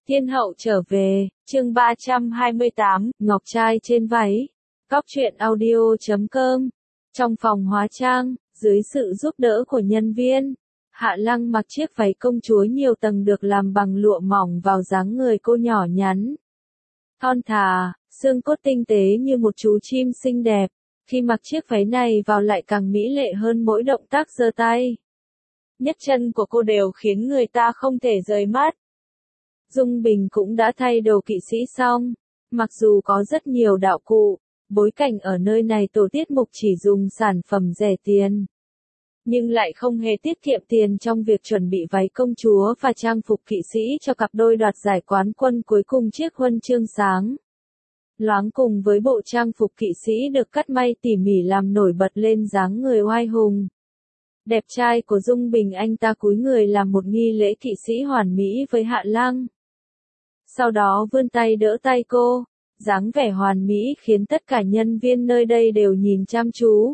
Thiên hậu trở về, chương 328, ngọc trai trên váy. Cóc truyện audio.com. Trong phòng hóa trang, dưới sự giúp đỡ của nhân viên, Hạ Lăng mặc chiếc váy công chúa nhiều tầng được làm bằng lụa mỏng vào dáng người cô nhỏ nhắn. Thon thả, xương cốt tinh tế như một chú chim xinh đẹp. Khi mặc chiếc váy này vào lại càng mỹ lệ hơn mỗi động tác giơ tay. Nhấc chân của cô đều khiến người ta không thể rời mắt. Dung Bình cũng đã thay đồ kỵ sĩ xong. Mặc dù có rất nhiều đạo cụ, bối cảnh ở nơi này tổ tiết mục chỉ dùng sản phẩm rẻ tiền. Nhưng lại không hề tiết kiệm tiền trong việc chuẩn bị váy công chúa và trang phục kỵ sĩ cho cặp đôi đoạt giải quán quân cuối cùng chiếc huân chương sáng. Loáng cùng với bộ trang phục kỵ sĩ được cắt may tỉ mỉ làm nổi bật lên dáng người oai hùng. Đẹp trai của Dung Bình, anh ta cúi người làm một nghi lễ kỵ sĩ hoàn mỹ với Hạ Lăng. Sau đó vươn tay đỡ tay cô, dáng vẻ hoàn mỹ khiến tất cả nhân viên nơi đây đều nhìn chăm chú.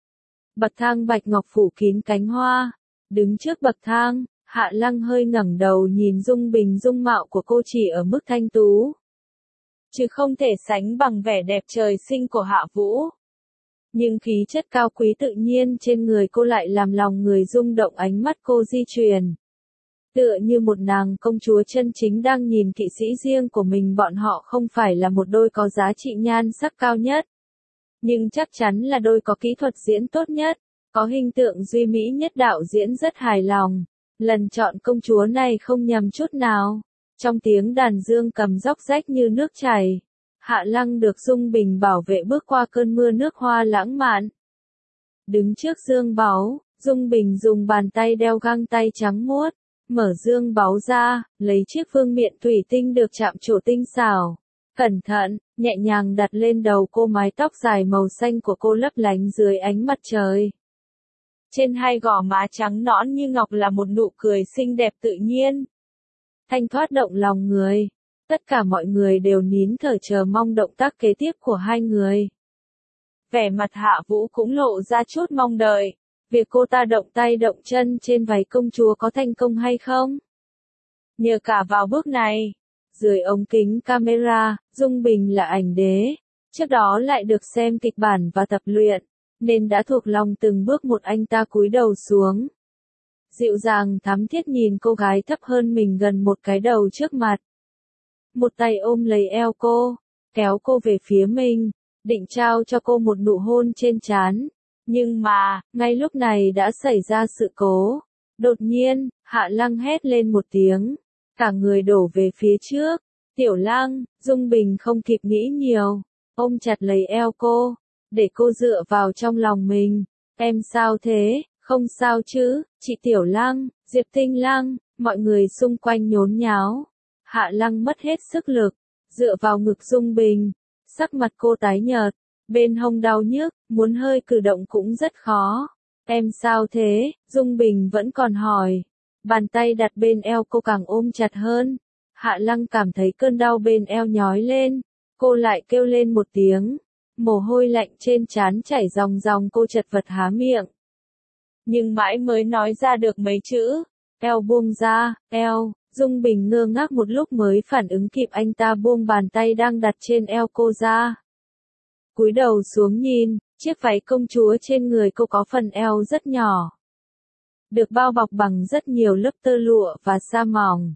Bậc thang bạch ngọc phủ kín cánh hoa, đứng trước bậc thang, Hạ Lăng hơi ngẩng đầu nhìn Dung Bình, dung mạo của cô chỉ ở mức thanh tú, chứ không thể sánh bằng vẻ đẹp trời sinh của Hạ Vũ. Nhưng khí chất cao quý tự nhiên trên người cô lại làm lòng người rung động, ánh mắt cô di chuyển. Tựa như một nàng công chúa chân chính đang nhìn kỵ sĩ riêng của mình. Bọn họ không phải là một đôi có giá trị nhan sắc cao nhất, nhưng chắc chắn là đôi có kỹ thuật diễn tốt nhất, có hình tượng duy mỹ nhất. Đạo diễn rất hài lòng, lần chọn công chúa này không nhầm chút nào. Trong tiếng đàn dương cầm róc rách như nước chảy, Hạ Lăng được Dung Bình bảo vệ bước qua cơn mưa nước hoa lãng mạn. Đứng trước dương báu, Dung Bình dùng bàn tay đeo găng tay trắng muốt, mở dương báu ra, lấy chiếc vương miện thủy tinh được chạm trổ tinh xảo. Cẩn thận, nhẹ nhàng đặt lên đầu cô, mái tóc dài màu xanh của cô lấp lánh dưới ánh mặt trời. Trên hai gò má trắng nõn như ngọc là một nụ cười xinh đẹp tự nhiên, thanh thoát động lòng người. Tất cả mọi người đều nín thở chờ mong động tác kế tiếp của hai người. Vẻ mặt Hạ Vũ cũng lộ ra chút mong đợi. Việc cô ta động tay động chân trên váy công chúa có thành công hay không? Nhờ cả vào bước này, dưới ống kính camera, Dung Bình là ảnh đế. Trước đó lại được xem kịch bản và tập luyện, nên đã thuộc lòng từng bước một. Anh ta cúi đầu xuống, dịu dàng thắm thiết nhìn cô gái thấp hơn mình gần một cái đầu trước mặt. Một tay ôm lấy eo cô, kéo cô về phía mình, định trao cho cô một nụ hôn trên trán. Nhưng mà, ngay lúc này đã xảy ra sự cố. Đột nhiên, Hạ Lăng hét lên một tiếng, cả người đổ về phía trước. Tiểu Lăng, Dung Bình không kịp nghĩ nhiều, ôm chặt lấy eo cô, để cô dựa vào trong lòng mình. Em sao thế, không sao chứ, chị Tiểu Lăng, Diệp Tinh Lăng, mọi người xung quanh nhốn nháo. Hạ Lăng mất hết sức lực, dựa vào ngực Dung Bình, sắc mặt cô tái nhợt, bên hông đau nhức, muốn hơi cử động cũng rất khó. Em sao thế, Dung Bình vẫn còn hỏi. Bàn tay đặt bên eo cô càng ôm chặt hơn. Hạ Lăng cảm thấy cơn đau bên eo nhói lên, cô lại kêu lên một tiếng. Mồ hôi lạnh trên trán chảy ròng ròng, cô chật vật há miệng. Nhưng mãi mới nói ra được mấy chữ. Eo buông ra, eo. Dung Bình ngơ ngác một lúc mới phản ứng kịp, anh ta buông bàn tay đang đặt trên eo cô ra. Cúi đầu xuống nhìn, chiếc váy công chúa trên người cô có phần eo rất nhỏ, được bao bọc bằng rất nhiều lớp tơ lụa và sa mỏng.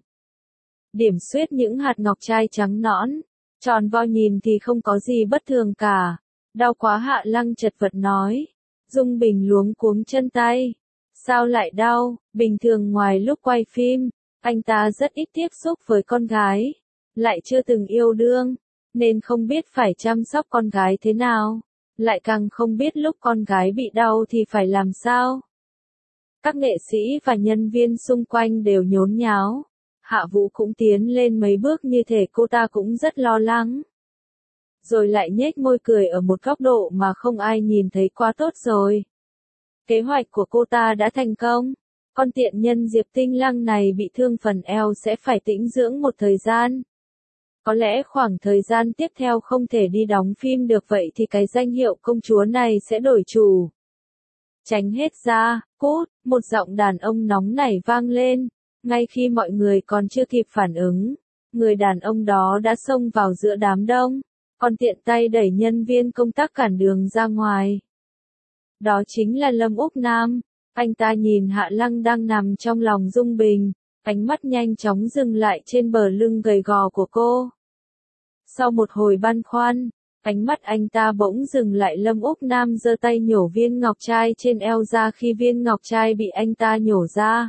Điểm xuyết những hạt ngọc trai trắng nõn, tròn vo, nhìn thì không có gì bất thường cả. Đau quá, Hạ Lăng chật vật nói. Dung Bình luống cuống chân tay. Sao lại đau? Bình thường ngoài lúc quay phim, anh ta rất ít tiếp xúc với con gái, lại chưa từng yêu đương, nên không biết phải chăm sóc con gái thế nào, lại càng không biết lúc con gái bị đau thì phải làm sao. Các nghệ sĩ và nhân viên xung quanh đều nhốn nháo. Hạ Vũ cũng tiến lên mấy bước như thể cô ta cũng rất lo lắng. Rồi lại nhếch môi cười ở một góc độ mà không ai nhìn thấy. Quá tốt rồi. Kế hoạch của cô ta đã thành công. Con tiện nhân Diệp Tinh Lăng này bị thương phần eo sẽ phải tĩnh dưỡng một thời gian. Có lẽ khoảng thời gian tiếp theo không thể đi đóng phim được, vậy thì cái danh hiệu công chúa này sẽ đổi chủ. Tránh hết ra, cút, một giọng đàn ông nóng nảy vang lên, ngay khi mọi người còn chưa kịp phản ứng. người đàn ông đó đã xông vào giữa đám đông, còn tiện tay đẩy nhân viên công tác cản đường ra ngoài. Đó chính là Lâm Úc Nam. Anh ta nhìn Hạ Lăng đang nằm trong lòng Dung Bình, ánh mắt nhanh chóng dừng lại trên bờ lưng gầy gò của cô. Sau một hồi băn khoăn, ánh mắt anh ta bỗng dừng lại. Lâm Úc Nam giơ tay nhổ viên ngọc trai trên eo ra. Khi viên ngọc trai bị anh ta nhổ ra,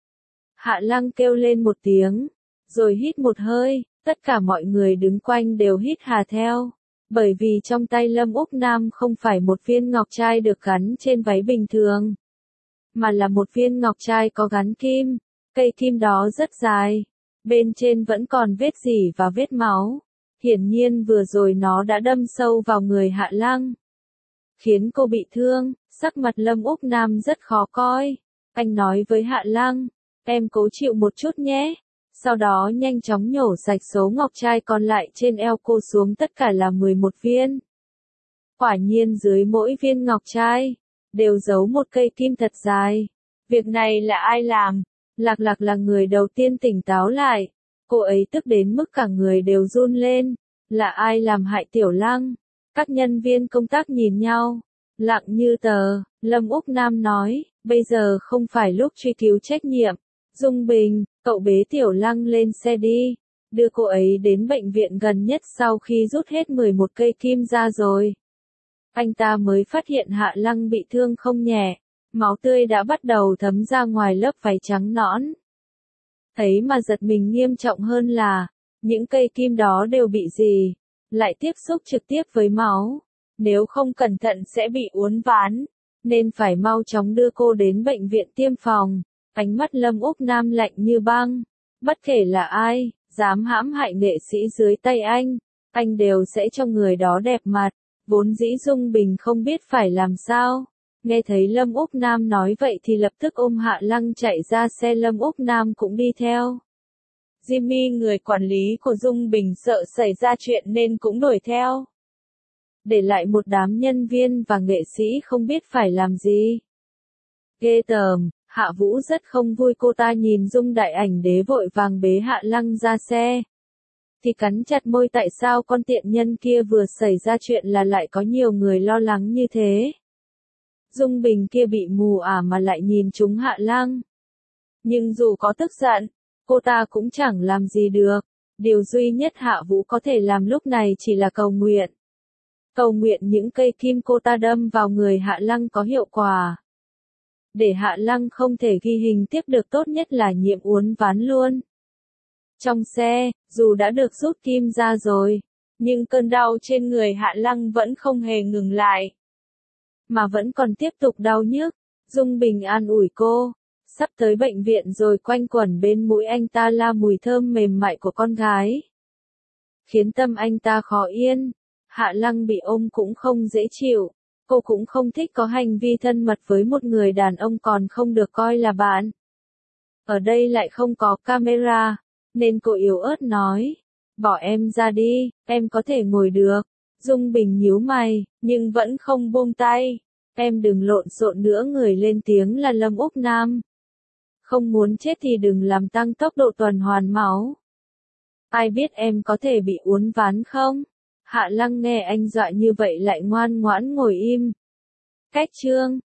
Hạ Lăng kêu lên một tiếng, rồi hít một hơi. Tất cả mọi người đứng quanh đều hít hà theo, bởi vì trong tay Lâm Úc Nam không phải một viên ngọc trai được gắn trên váy bình thường, mà là một viên ngọc trai có gắn kim. Cây kim đó rất dài, bên trên vẫn còn vết rỉ và vết máu. Hiển nhiên vừa rồi nó đã đâm sâu vào người Hạ Lăng, khiến cô bị thương. Sắc mặt Lâm Úc Nam rất khó coi. Anh nói với Hạ Lăng, em cố chịu một chút nhé. Sau đó nhanh chóng nhổ sạch số ngọc trai còn lại trên eo cô xuống, tất cả là 11 viên. Quả nhiên dưới mỗi viên ngọc trai đều giấu một cây kim thật dài. Việc này là ai làm? Lạc Lạc là người đầu tiên tỉnh táo lại. Cô ấy tức đến mức cả người đều run lên. Là ai làm hại Tiểu Lăng? Các nhân viên công tác nhìn nhau, lặng như tờ. Lâm Úc Nam nói, bây giờ không phải lúc truy cứu trách nhiệm. Dung Bình, cậu bế Tiểu Lăng lên xe đi, đưa cô ấy đến bệnh viện gần nhất. Sau khi rút hết 11 cây kim ra rồi, anh ta mới phát hiện Hạ Lăng bị thương không nhẹ, máu tươi đã bắt đầu thấm ra ngoài lớp váy trắng nõn. Thấy mà giật mình nghiêm trọng hơn là, những cây kim đó đều bị gì, lại tiếp xúc trực tiếp với máu, nếu không cẩn thận sẽ bị uốn ván, nên phải mau chóng đưa cô đến bệnh viện tiêm phòng. Ánh mắt Lâm Úc Nam lạnh như băng, bất kể là ai, dám hãm hại nghệ sĩ dưới tay anh đều sẽ cho người đó đẹp mặt. Vốn dĩ Dung Bình không biết phải làm sao, nghe thấy Lâm Úc Nam nói vậy thì lập tức ôm Hạ Lăng chạy ra xe. Lâm Úc Nam cũng đi theo. Jimmy, người quản lý của Dung Bình, sợ xảy ra chuyện nên cũng đuổi theo, để lại một đám nhân viên và nghệ sĩ không biết phải làm gì. Ghê tởm. Hạ Vũ rất không vui. Cô ta nhìn Dung Đại Ảnh Đế vội vàng bế Hạ Lăng ra xe, thì cắn chặt môi. Tại sao con tiện nhân kia vừa xảy ra chuyện là lại có nhiều người lo lắng như thế? Dung Bình kia bị mù mà lại nhìn trúng Hạ Lăng. Nhưng dù có tức giận, cô ta cũng chẳng làm gì được. Điều duy nhất Hạ Vũ có thể làm lúc này chỉ là cầu nguyện. Cầu nguyện những cây kim cô ta đâm vào người Hạ Lăng có hiệu quả, để Hạ Lăng không thể ghi hình tiếp được. Tốt nhất là nhiệm uốn ván luôn. Trong xe, dù đã được rút kim ra rồi, nhưng cơn đau trên người Hạ Lăng vẫn không hề ngừng lại, mà vẫn còn tiếp tục đau nhức. Dung Bình an ủi cô, sắp tới bệnh viện rồi. Quanh quẩn bên mũi anh ta là mùi thơm mềm mại của con gái, khiến tâm anh ta khó yên. Hạ Lăng bị ôm cũng không dễ chịu. Cô cũng không thích có hành vi thân mật với một người đàn ông còn không được coi là bạn. Ở đây lại không có camera, nên cô yếu ớt nói, bỏ em ra đi, em có thể ngồi được. Dung Bình nhíu mày, nhưng vẫn không buông tay. Em đừng lộn xộn nữa. Người lên tiếng là Lâm Úc Nam. Không muốn chết thì đừng làm tăng tốc độ tuần hoàn máu. Ai biết em có thể bị uốn ván không? Hạ Lăng nghe anh dọa như vậy lại ngoan ngoãn ngồi im. Cách chương